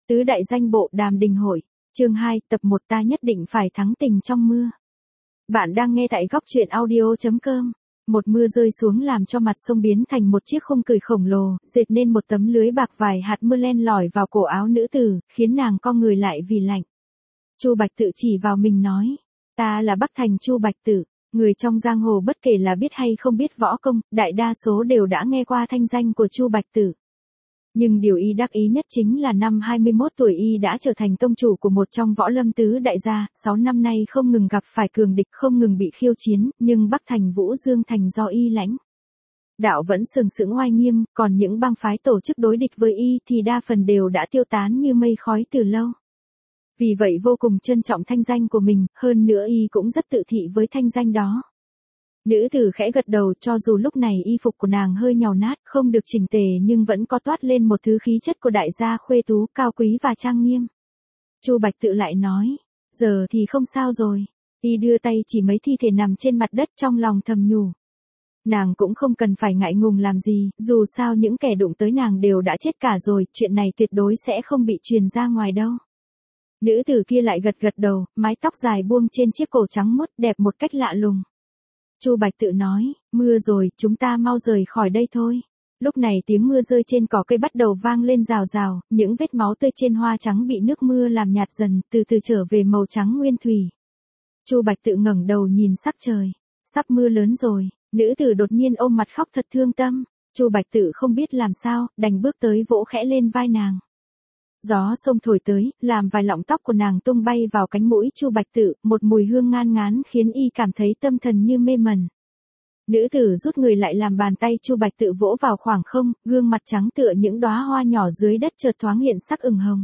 Tứ đại danh bộ Đàm Đình Hội, chương 2, tập 1 ta nhất định phải thắng tình trong mưa. Bạn đang nghe tại góc truyện audio.com. Một mưa rơi xuống làm cho mặt sông biến thành một chiếc khung cửi khổng lồ, dệt nên một tấm lưới bạc vài hạt mưa len lỏi vào cổ áo nữ tử, khiến nàng co người lại vì lạnh. Chu Bạch Tự chỉ vào mình nói, ta là Bắc Thành Chu Bạch Tự. Người trong giang hồ bất kể là biết hay không biết võ công, đại đa số đều đã nghe qua thanh danh của Chu Bạch Tự. Nhưng điều y đắc ý nhất chính là năm 21 tuổi y đã trở thành tông chủ của một trong võ lâm tứ đại gia, 6 năm nay không ngừng gặp phải cường địch, không ngừng bị khiêu chiến, nhưng Bắc Thành Vũ Dương Thành do y lãnh đạo vẫn sừng sững oai nghiêm, còn những bang phái tổ chức đối địch với y thì đa phần đều đã tiêu tán như mây khói từ lâu. Vì vậy vô cùng trân trọng thanh danh của mình, hơn nữa y cũng rất tự thị với thanh danh đó. Nữ tử khẽ gật đầu, cho dù lúc này y phục của nàng hơi nhàu nát, không được chỉnh tề nhưng vẫn có toát lên một thứ khí chất của đại gia khuê tú, cao quý và trang nghiêm. Chu Bạch Tự lại nói, giờ thì không sao rồi. Y đưa tay chỉ mấy thi thể nằm trên mặt đất, trong lòng thầm nhủ. Nàng cũng không cần phải ngại ngùng làm gì, dù sao những kẻ đụng tới nàng đều đã chết cả rồi, chuyện này tuyệt đối sẽ không bị truyền ra ngoài đâu. Nữ tử kia lại gật gật đầu, mái tóc dài buông trên chiếc cổ trắng muốt đẹp một cách lạ lùng. Chu Bạch Tự nói, mưa rồi, chúng ta mau rời khỏi đây thôi. Lúc này tiếng mưa rơi trên cỏ cây bắt đầu vang lên rào rào, những vết máu tươi trên hoa trắng bị nước mưa làm nhạt dần, từ từ trở về màu trắng nguyên thủy. Chu Bạch Tự ngẩng đầu nhìn sắc trời, sắp mưa lớn rồi. Nữ tử đột nhiên ôm mặt khóc thật thương tâm. Chu Bạch Tự không biết làm sao, đành bước tới vỗ khẽ lên vai nàng. Gió sông thổi tới, làm vài lọng tóc của nàng tung bay vào cánh mũi Chu Bạch Tự, một mùi hương ngan ngán khiến y cảm thấy tâm thần như mê mẩn. Nữ tử rút người lại làm bàn tay Chu Bạch Tự vỗ vào khoảng không, gương mặt trắng tựa những đóa hoa nhỏ dưới đất chợt thoáng hiện sắc ửng hồng.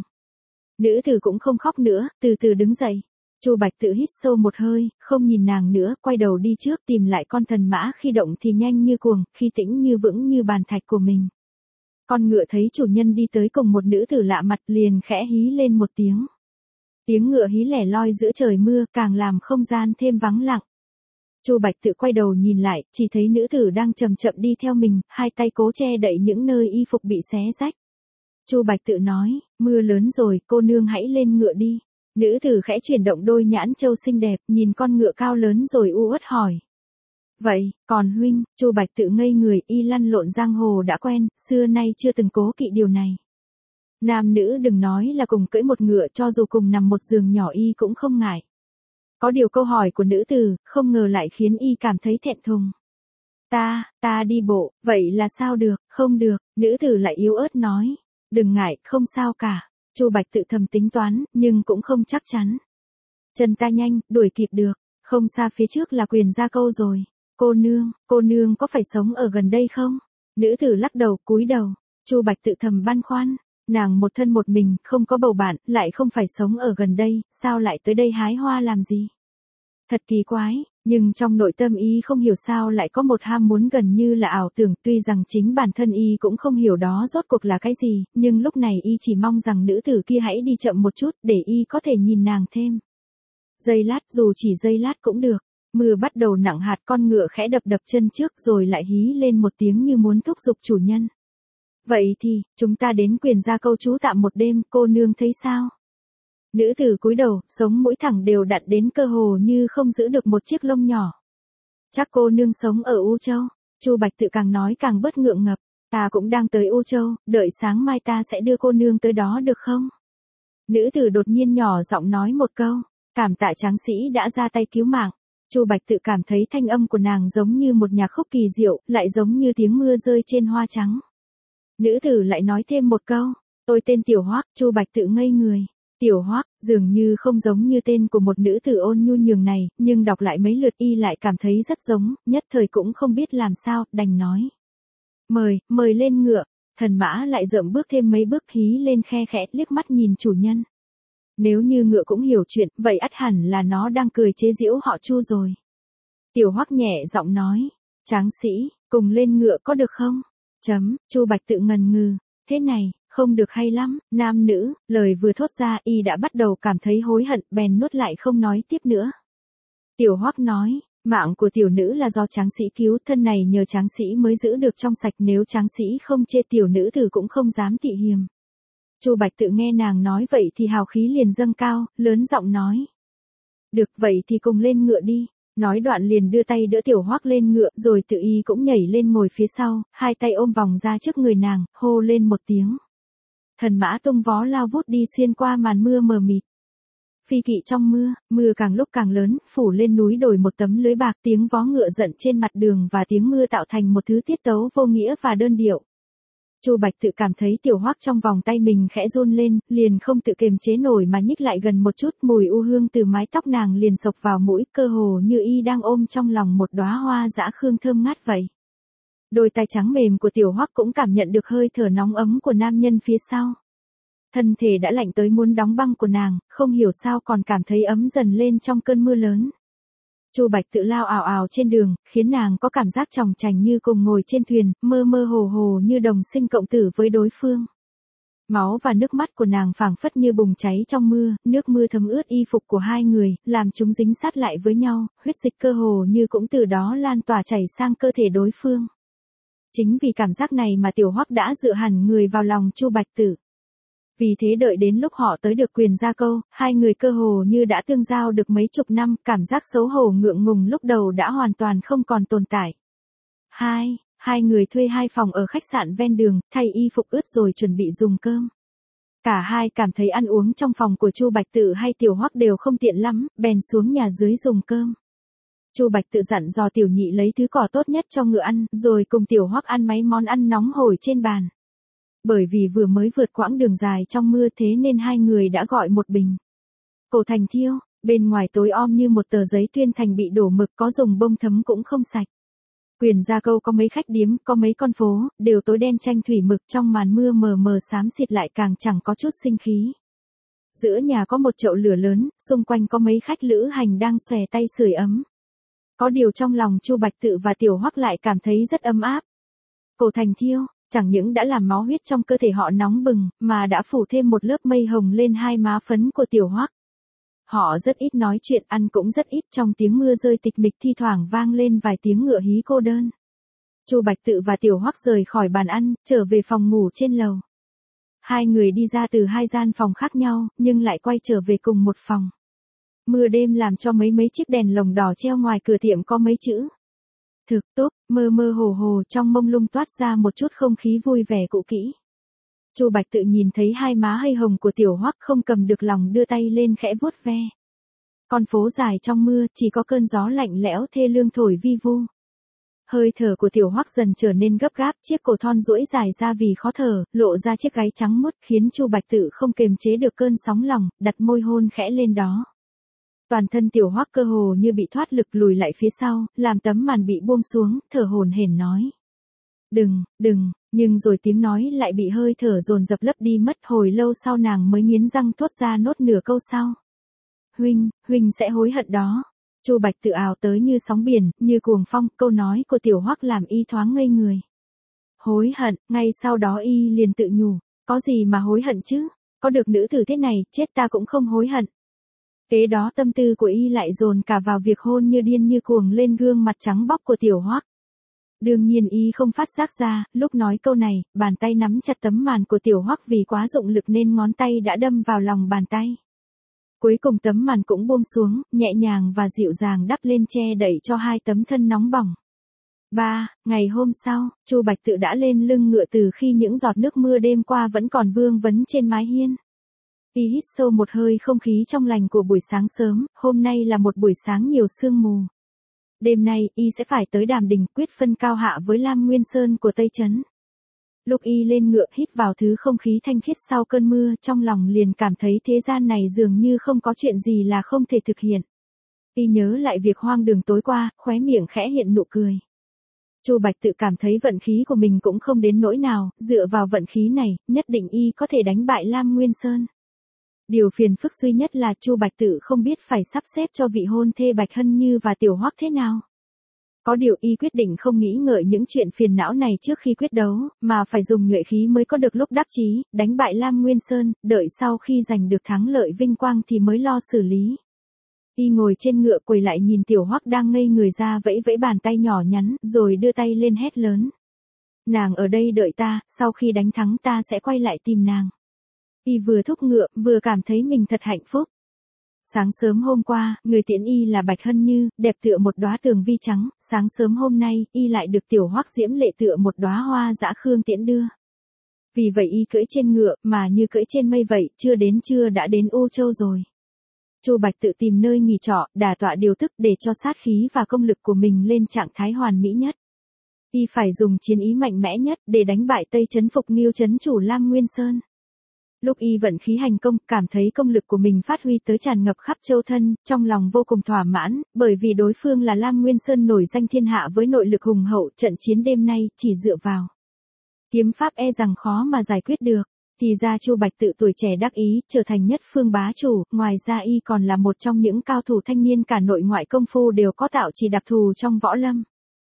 Nữ tử cũng không khóc nữa, từ từ đứng dậy. Chu Bạch Tự hít sâu một hơi, không nhìn nàng nữa, quay đầu đi trước tìm lại con thần mã khi động thì nhanh như cuồng, khi tĩnh như vững như bàn thạch của mình. Con ngựa thấy chủ nhân đi tới cùng một nữ tử lạ mặt liền khẽ hí lên một tiếng. Tiếng ngựa hí lẻ loi giữa trời mưa càng làm không gian thêm vắng lặng. Chu Bạch Tự quay đầu nhìn lại, chỉ thấy nữ tử đang chậm chậm đi theo mình, hai tay cố che đậy những nơi y phục bị xé rách. Chu Bạch Tự nói, mưa lớn rồi, cô nương hãy lên ngựa đi. Nữ tử khẽ chuyển động đôi nhãn châu xinh đẹp, nhìn con ngựa cao lớn rồi u uất hỏi. Vậy, còn huynh? Chu Bạch Tự ngây người, y lăn lộn giang hồ đã quen, xưa nay chưa từng cố kỵ điều này. Nam nữ đừng nói là cùng cưỡi một ngựa, cho dù cùng nằm một giường nhỏ y cũng không ngại. Có điều câu hỏi của nữ tử, không ngờ lại khiến y cảm thấy thẹn thùng. Ta đi bộ, vậy là sao được? Không được, nữ tử lại yếu ớt nói. Đừng ngại, không sao cả. Chu Bạch Tự thầm tính toán, nhưng cũng không chắc chắn. Chân ta nhanh, đuổi kịp được, không xa phía trước là Quyền Gia Câu rồi. Cô nương có phải sống ở gần đây không? Nữ tử lắc đầu, cúi đầu. Chu Bạch Tự thầm băn khoăn, nàng một thân một mình, không có bầu bạn, lại không phải sống ở gần đây, sao lại tới đây hái hoa làm gì? Thật kỳ quái, nhưng trong nội tâm y không hiểu sao lại có một ham muốn gần như là ảo tưởng, tuy rằng chính bản thân y cũng không hiểu đó rốt cuộc là cái gì, nhưng lúc này y chỉ mong rằng nữ tử kia hãy đi chậm một chút để y có thể nhìn nàng thêm. Giây lát, dù chỉ giây lát cũng được. Mưa bắt đầu nặng hạt, con ngựa khẽ đập đập chân trước rồi lại hí lên một tiếng như muốn thúc giục chủ nhân. Vậy thì, chúng ta đến Quyền Gia Câu trú tạm một đêm, cô nương thấy sao? Nữ tử cúi đầu, sống mũi thẳng đều đặn đến cơ hồ như không giữ được một chiếc lông nhỏ. Chắc cô nương sống ở U Châu. Chu Bạch Tự càng nói càng bớt ngượng ngập. Ta cũng đang tới U Châu, đợi sáng mai ta sẽ đưa cô nương tới đó được không? Nữ tử đột nhiên nhỏ giọng nói một câu, cảm tạ tráng sĩ đã ra tay cứu mạng. Chu Bạch Tự cảm thấy thanh âm của nàng giống như một nhạc khúc kỳ diệu, lại giống như tiếng mưa rơi trên hoa trắng. Nữ tử lại nói thêm một câu, tôi tên Tiểu Hoắc. Chu Bạch Tự ngây người. Tiểu Hoắc, dường như không giống như tên của một nữ tử ôn nhu nhường này, nhưng đọc lại mấy lượt y lại cảm thấy rất giống, nhất thời cũng không biết làm sao, đành nói. Mời lên ngựa. Thần mã lại dậm bước thêm mấy bước, hí lên khe khẽ, liếc mắt nhìn chủ nhân. Nếu như ngựa cũng hiểu chuyện, vậy ắt hẳn là nó đang cười chế giễu họ Chu rồi. Tiểu Hoắc nhẹ giọng nói, tráng sĩ, cùng lên ngựa có được không? Chu Bạch Tự ngần ngừ, thế này, không được hay lắm, nam nữ, lời vừa thốt ra y đã bắt đầu cảm thấy hối hận, bèn nuốt lại không nói tiếp nữa. Tiểu Hoắc nói, mạng của tiểu nữ là do tráng sĩ cứu, thân này nhờ tráng sĩ mới giữ được trong sạch, nếu tráng sĩ không chê tiểu nữ tử cũng không dám tị hiềm. Chu Bạch Tự nghe nàng nói vậy thì hào khí liền dâng cao, lớn giọng nói. Được vậy thì cùng lên ngựa đi. Nói đoạn liền đưa tay đỡ Tiểu Hoắc lên ngựa, rồi tự y cũng nhảy lên ngồi phía sau, hai tay ôm vòng ra trước người nàng, hô lên một tiếng. Thần mã tung vó lao vút đi xuyên qua màn mưa mờ mịt. Phi kỵ trong mưa, mưa càng lúc càng lớn, phủ lên núi đồi một tấm lưới bạc, tiếng vó ngựa giận trên mặt đường và tiếng mưa tạo thành một thứ tiết tấu vô nghĩa và đơn điệu. Chu Bạch Tự cảm thấy Tiểu Hoắc trong vòng tay mình khẽ run lên, liền không tự kiềm chế nổi mà nhích lại gần một chút, mùi u hương từ mái tóc nàng liền xộc vào mũi, cơ hồ như y đang ôm trong lòng một đóa hoa dã khương thơm ngát vậy. Đôi tay trắng mềm của Tiểu Hoắc cũng cảm nhận được hơi thở nóng ấm của nam nhân phía sau. Thân thể đã lạnh tới muốn đóng băng của nàng, không hiểu sao còn cảm thấy ấm dần lên trong cơn mưa lớn. Chu Bạch Tự lao ào ào trên đường, khiến nàng có cảm giác chòng chành như cùng ngồi trên thuyền, mơ mơ hồ hồ như đồng sinh cộng tử với đối phương. Máu và nước mắt của nàng phảng phất như bùng cháy trong mưa, nước mưa thấm ướt y phục của hai người, làm chúng dính sát lại với nhau, huyết dịch cơ hồ như cũng từ đó lan tỏa chảy sang cơ thể đối phương. Chính vì cảm giác này mà Tiểu Hoắc đã dựa hẳn người vào lòng Chu Bạch Tự. Vì thế đợi đến lúc họ tới được Quyền Gia Câu, hai người cơ hồ như đã tương giao được mấy chục năm, cảm giác xấu hổ ngượng ngùng lúc đầu đã hoàn toàn không còn tồn tại. Hai người thuê hai phòng ở khách sạn ven đường, thay y phục ướt rồi chuẩn bị dùng cơm. Cả hai cảm thấy ăn uống trong phòng của Chu Bạch Tự hay Tiểu Hoắc đều không tiện lắm, bèn xuống nhà dưới dùng cơm. Chu Bạch Tự dặn dò Tiểu Nhị lấy thứ cỏ tốt nhất cho ngựa ăn, rồi cùng Tiểu Hoắc ăn mấy món ăn nóng hổi trên bàn. Bởi vì vừa mới vượt quãng đường dài trong mưa thế nên hai người đã gọi một bình Cổ Thành Thiêu, bên ngoài tối om như một tờ giấy tuyên thành bị đổ mực, có dùng bông thấm cũng không sạch. Quyền Gia Câu có mấy khách điếm, có mấy con phố, đều tối đen tranh thủy mực, trong màn mưa mờ mờ xám xịt lại càng chẳng có chút sinh khí. Giữa nhà có một chậu lửa lớn, xung quanh có mấy khách lữ hành đang xòe tay sưởi ấm. Có điều trong lòng Chu Bạch Tự và Tiểu Hoắc lại cảm thấy rất ấm áp. Cổ Thành Thiêu chẳng những đã làm máu huyết trong cơ thể họ nóng bừng, mà đã phủ thêm một lớp mây hồng lên hai má phấn của Tiểu Hoắc. Họ rất ít nói chuyện, ăn cũng rất ít, trong tiếng mưa rơi tịch mịch thi thoảng vang lên vài tiếng ngựa hí cô đơn. Chu Bạch Tự và Tiểu Hoắc rời khỏi bàn ăn, trở về phòng ngủ trên lầu. Hai người đi ra từ hai gian phòng khác nhau, nhưng lại quay trở về cùng một phòng. Mưa đêm làm cho mấy chiếc đèn lồng đỏ treo ngoài cửa tiệm có mấy chữ thực tốt, mơ mơ hồ hồ trong mông lung toát ra một chút không khí vui vẻ cũ kỹ. Chu Bạch Tự nhìn thấy hai má hơi hồng của Tiểu Hoắc không cầm được lòng đưa tay lên khẽ vuốt ve. Con phố dài trong mưa, chỉ có cơn gió lạnh lẽo thê lương thổi vi vu. Hơi thở của Tiểu Hoắc dần trở nên gấp gáp, chiếc cổ thon duỗi dài ra vì khó thở, lộ ra chiếc gáy trắng muốt, khiến Chu Bạch Tự không kềm chế được cơn sóng lòng, đặt môi hôn khẽ lên đó. Toàn thân Tiểu Hoắc cơ hồ như bị thoát lực lùi lại phía sau, làm tấm màn bị buông xuống, thở hổn hển nói. Đừng, nhưng rồi tiếng nói lại bị hơi thở dồn dập lấp đi mất, hồi lâu sau nàng mới nghiến răng thốt ra nốt nửa câu sau. Huynh sẽ hối hận đó. Chu Bạch Tự ào tới như sóng biển, như cuồng phong, câu nói của Tiểu Hoắc làm y thoáng ngây người. Hối hận, ngay sau đó y liền tự nhủ, có gì mà hối hận chứ, có được nữ tử thế này, chết ta cũng không hối hận. Kế đó tâm tư của y lại dồn cả vào việc hôn như điên như cuồng lên gương mặt trắng bóc của Tiểu Hoắc. Đương nhiên y không phát giác ra, lúc nói câu này, bàn tay nắm chặt tấm màn của Tiểu Hoắc vì quá dụng lực nên ngón tay đã đâm vào lòng bàn tay. Cuối cùng tấm màn cũng buông xuống, nhẹ nhàng và dịu dàng đắp lên che đậy cho hai tấm thân nóng bỏng. Ngày hôm sau, Chu Bạch Tự đã lên lưng ngựa từ khi những giọt nước mưa đêm qua vẫn còn vương vấn trên mái hiên. Y hít sâu một hơi không khí trong lành của buổi sáng sớm, hôm nay là một buổi sáng nhiều sương mù. Đêm nay, y sẽ phải tới Đàm Đình, quyết phân cao hạ với Lam Nguyên Sơn của Tây Trấn. Lúc y lên ngựa hít vào thứ không khí thanh khiết sau cơn mưa, trong lòng liền cảm thấy thế gian này dường như không có chuyện gì là không thể thực hiện. Y nhớ lại việc hoang đường tối qua, khóe miệng khẽ hiện nụ cười. Chu Bạch Tự cảm thấy vận khí của mình cũng không đến nỗi nào, dựa vào vận khí này, nhất định y có thể đánh bại Lam Nguyên Sơn. Điều phiền phức duy nhất là Chu Bạch Tự không biết phải sắp xếp cho vị hôn thê Bạch Hân Như và Tiểu Hoắc thế nào. Có điều y quyết định không nghĩ ngợi những chuyện phiền não này trước khi quyết đấu, mà phải dùng nhuệ khí mới có được lúc đắc chí, đánh bại Lam Nguyên Sơn, đợi sau khi giành được thắng lợi vinh quang thì mới lo xử lý. Y ngồi trên ngựa quay lại nhìn Tiểu Hoắc đang ngây người ra vẫy vẫy bàn tay nhỏ nhắn, rồi đưa tay lên hét lớn. Nàng ở đây đợi ta, sau khi đánh thắng ta sẽ quay lại tìm nàng. Y vừa thúc ngựa, vừa cảm thấy mình thật hạnh phúc. Sáng sớm hôm qua, người tiễn Y là Bạch Hân Như, đẹp tựa một đóa tường vi trắng, sáng sớm hôm nay, Y lại được Tiểu Hoắc diễm lệ tựa một đóa hoa dã khương tiễn đưa. Vì vậy Y cưỡi trên ngựa, mà như cưỡi trên mây vậy, chưa đã đến Ô Châu rồi. Chu Bạch tự tìm nơi nghỉ trọ, đả tọa điều tức để cho sát khí và công lực của mình lên trạng thái hoàn mỹ nhất. Y phải dùng chiến ý mạnh mẽ nhất để đánh bại Tây Trấn Phục Nghiêu trấn chủ Lam Nguyên Sơn. Lúc Y vận khí hành công, cảm thấy công lực của mình phát huy tới tràn ngập khắp châu thân, trong lòng vô cùng thỏa mãn, bởi vì đối phương là Lam Nguyên Sơn nổi danh thiên hạ với nội lực hùng hậu, trận chiến đêm nay chỉ dựa vào kiếm pháp e rằng khó mà giải quyết được. Thì ra Chu Bạch tự tuổi trẻ đắc ý, trở thành nhất phương bá chủ, ngoài ra Y còn là một trong những cao thủ thanh niên cả nội ngoại công phu đều có tạo chỉ đặc thù trong võ lâm.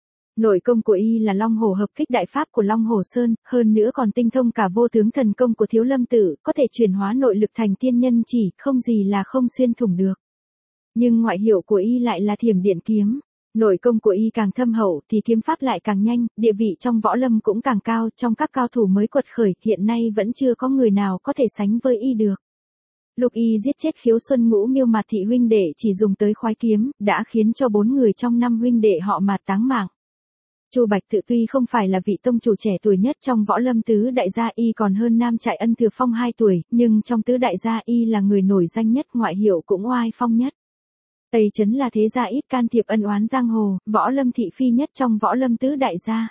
Nội công của Y là Long Hổ hợp kích đại pháp của Long Hổ Sơn, hơn nữa còn tinh thông cả vô tướng thần công của Thiếu Lâm Tự, có thể chuyển hóa nội lực thành tiên nhân chỉ, không gì là không xuyên thủng được. Nhưng ngoại hiệu của Y lại là Thiểm Điện Kiếm. Nội công của Y càng thâm hậu thì kiếm pháp lại càng nhanh, địa vị trong võ lâm cũng càng cao, trong các cao thủ mới quật khởi, hiện nay vẫn chưa có người nào có thể sánh với Y được. Lúc Y giết chết Khiếu Xuân Ngũ Miêu Mạt thị huynh đệ chỉ dùng tới khoái kiếm, đã khiến cho 4 người trong 5 huynh đệ họ Mạt táng mạng. Chu Bạch tự tuy không phải là vị tông chủ trẻ tuổi nhất trong võ lâm tứ đại gia, Y còn hơn Nam Trại Ân Thừa Phong 2 tuổi, nhưng trong tứ đại gia Y là người nổi danh nhất, ngoại hiệu cũng oai phong nhất. Tây Trấn là thế gia ít can thiệp ân oán giang hồ, võ lâm thị phi nhất trong võ lâm tứ đại gia.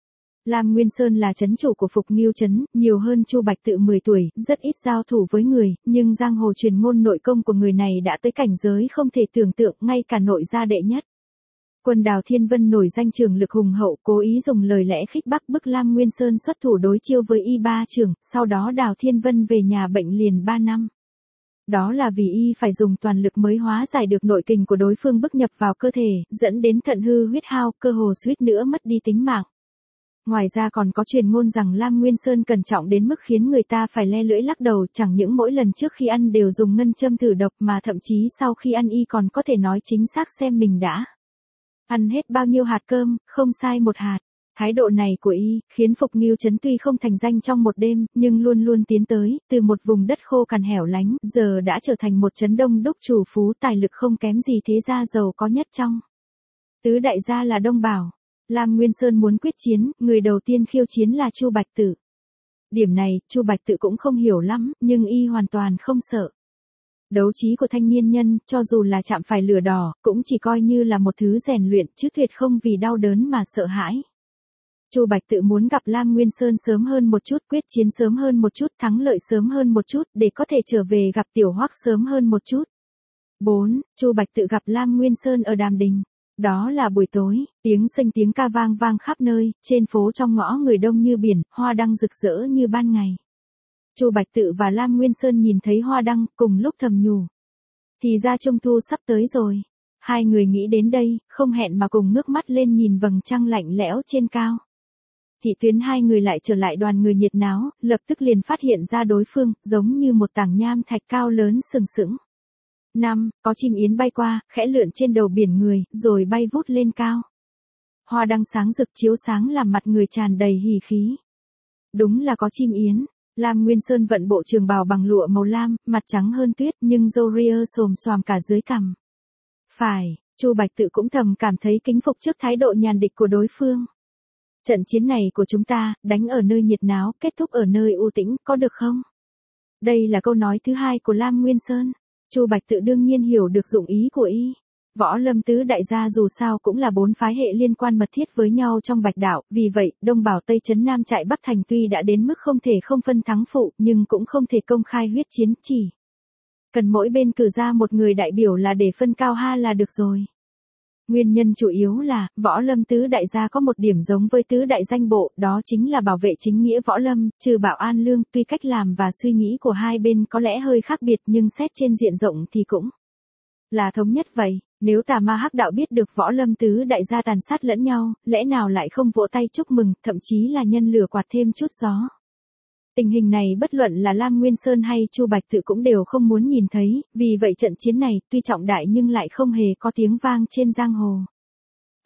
Lam Nguyên Sơn là trấn chủ của Phục Nghiêu trấn, nhiều hơn Chu Bạch tự 10 tuổi, rất ít giao thủ với người, nhưng giang hồ truyền ngôn nội công của người này đã tới cảnh giới không thể tưởng tượng, ngay cả nội gia đệ nhất. Quân Đào Thiên Vân nổi danh trường lực hùng hậu, cố ý dùng lời lẽ khích bác bức Lam Nguyên Sơn xuất thủ đối chiêu với Y 3 trường, sau đó Đào Thiên Vân về nhà bệnh liền 3 năm. Đó là vì Y phải dùng toàn lực mới hóa giải được nội kình của đối phương bức nhập vào cơ thể, dẫn đến thận hư huyết hao, cơ hồ suýt nữa mất đi tính mạng. Ngoài ra còn có truyền ngôn rằng Lam Nguyên Sơn cẩn trọng đến mức khiến người ta phải le lưỡi lắc đầu, chẳng những mỗi lần trước khi ăn đều dùng ngân châm thử độc mà thậm chí sau khi ăn Y còn có thể nói chính xác xem mình đã ăn hết bao nhiêu hạt cơm, không sai một hạt. Thái độ này của Y, khiến Phục Nghiêu trấn tuy không thành danh trong một đêm, nhưng luôn luôn tiến tới, từ một vùng đất khô cằn hẻo lánh, giờ đã trở thành một trấn đông đúc chủ phú tài lực không kém gì thế gia giàu có nhất trong tứ đại gia là Đông Bảo. Lam Nguyên Sơn muốn quyết chiến, người đầu tiên khiêu chiến là Chu Bạch Tự. Điểm này, Chu Bạch Tự cũng không hiểu lắm, nhưng Y hoàn toàn không sợ. Đấu trí của thanh niên nhân, cho dù là chạm phải lửa đỏ, cũng chỉ coi như là một thứ rèn luyện, chứ tuyệt không vì đau đớn mà sợ hãi. Chu Bạch tự muốn gặp Lam Nguyên Sơn sớm hơn một chút, quyết chiến sớm hơn một chút, thắng lợi sớm hơn một chút, để có thể trở về gặp Tiểu Hoắc sớm hơn một chút. 4. Chu Bạch tự gặp Lam Nguyên Sơn ở Đàm Đình. Đó là buổi tối, tiếng sênh tiếng ca vang vang khắp nơi, trên phố trong ngõ người đông như biển, hoa đăng rực rỡ như ban ngày. Chu Bạch tự và Lam Nguyên Sơn nhìn thấy hoa đăng, cùng lúc thầm nhủ. Thì ra Trung thu sắp tới rồi. Hai người nghĩ đến đây, không hẹn mà cùng ngước mắt lên nhìn vầng trăng lạnh lẽo trên cao. Thị tuyến hai người lại trở lại đoàn người nhiệt náo, lập tức liền phát hiện ra đối phương, giống như một tảng nham thạch cao lớn sừng sững. 5. Có chim yến bay qua, khẽ lượn trên đầu biển người, rồi bay vút lên cao. Hoa đăng sáng rực chiếu sáng làm mặt người tràn đầy hỉ khí. Đúng là có chim yến. Lam Nguyên Sơn vận bộ trường bào bằng lụa màu lam, mặt trắng hơn tuyết, nhưng râu ria xồm xoàm cả dưới cằm. Phải, Chu Bạch tự cũng thầm cảm thấy kính phục trước thái độ nhàn địch của đối phương. Trận chiến này của chúng ta, đánh ở nơi nhiệt náo, kết thúc ở nơi u tĩnh, có được không? Đây là câu nói thứ hai của Lam Nguyên Sơn. Chu Bạch tự đương nhiên hiểu được dụng ý của Y. Võ lâm tứ đại gia dù sao cũng là 4 phái hệ liên quan mật thiết với nhau trong Bạch Đạo, vì vậy, Đông Bảo Tây Trấn Nam Trại Bắc Thành tuy đã đến mức không thể không phân thắng phụ, nhưng cũng không thể công khai huyết chiến, chỉ cần mỗi bên cử ra một người đại biểu là để phân cao ha là được rồi. Nguyên nhân chủ yếu là, võ lâm tứ đại gia có một điểm giống với tứ đại danh bộ, đó chính là bảo vệ chính nghĩa võ lâm, trừ Bảo An Lương, tuy cách làm và suy nghĩ của hai bên có lẽ hơi khác biệt nhưng xét trên diện rộng thì cũng là thống nhất vậy. Nếu tà ma hắc đạo biết được võ lâm tứ đại gia tàn sát lẫn nhau, lẽ nào lại không vỗ tay chúc mừng, thậm chí là nhân lửa quạt thêm chút gió. Tình hình này bất luận là Lam Nguyên Sơn hay Chu Bạch tự cũng đều không muốn nhìn thấy, vì vậy trận chiến này tuy trọng đại nhưng lại không hề có tiếng vang trên giang hồ.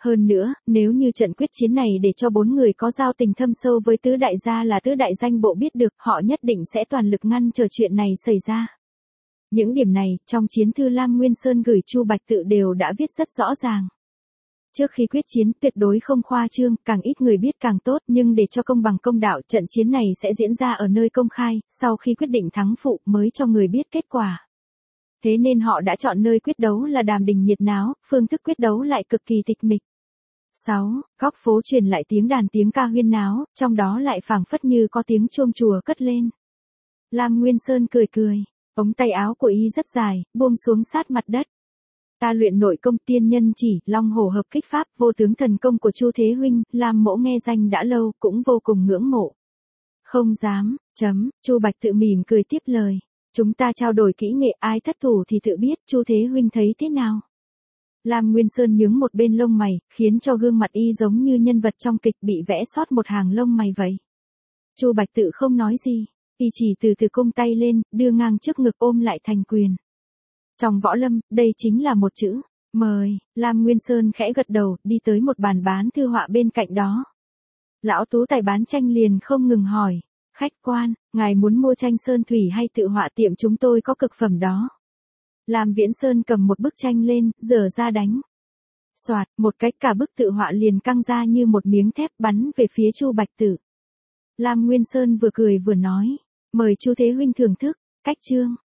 Hơn nữa, nếu như trận quyết chiến này để cho 4 người có giao tình thâm sâu với tứ đại gia là tứ đại danh bộ biết được, họ nhất định sẽ toàn lực ngăn chờ chuyện này xảy ra. Những điểm này, trong chiến thư Lam Nguyên Sơn gửi Chu Bạch Tự đều đã viết rất rõ ràng. Trước khi quyết chiến, tuyệt đối không khoa trương, càng ít người biết càng tốt, nhưng để cho công bằng công đạo, trận chiến này sẽ diễn ra ở nơi công khai, sau khi quyết định thắng phụ mới cho người biết kết quả. Thế nên họ đã chọn nơi quyết đấu là đàm đình nhiệt náo, phương thức quyết đấu lại cực kỳ tịch mịch. 6. Góc phố truyền lại tiếng đàn tiếng ca huyên náo, trong đó lại phảng phất như có tiếng chuông chùa cất lên. Lam Nguyên Sơn cười cười, ống tay áo của y rất dài, buông xuống sát mặt đất. Ta luyện nội công tiên nhân chỉ, long hổ hợp kích pháp, vô tướng thần công của Chu Thế huynh, Lam mỗ nghe danh đã lâu, cũng vô cùng ngưỡng mộ. Không dám, Chu Bạch Tự mỉm cười tiếp lời. Chúng ta trao đổi kỹ nghệ, ai thất thủ thì tự biết, Chu Thế huynh thấy thế nào? Lam Nguyên Sơn nhướng một bên lông mày, khiến cho gương mặt y giống như nhân vật trong kịch bị vẽ sót một hàng lông mày vậy. Chu Bạch Tự không nói gì, y chỉ từ từ cung tay lên, đưa ngang trước ngực ôm lại thành quyền. Trong võ lâm, đây chính là một chữ, mời. Lam Nguyên Sơn khẽ gật đầu, đi tới một bàn bán thư họa bên cạnh đó. Lão tú tài bán tranh liền không ngừng hỏi, khách quan, ngài muốn mua tranh sơn thủy hay tự họa, tiệm chúng tôi có cực phẩm đó. Lam Viễn Sơn cầm một bức tranh lên, giở ra đánh. Soạt, một cái cả bức tự họa liền căng ra như một miếng thép bắn về phía Chu Bạch Tự. Lam Nguyên Sơn vừa cười vừa nói, mời Chu Thế huynh thưởng thức, cách chương.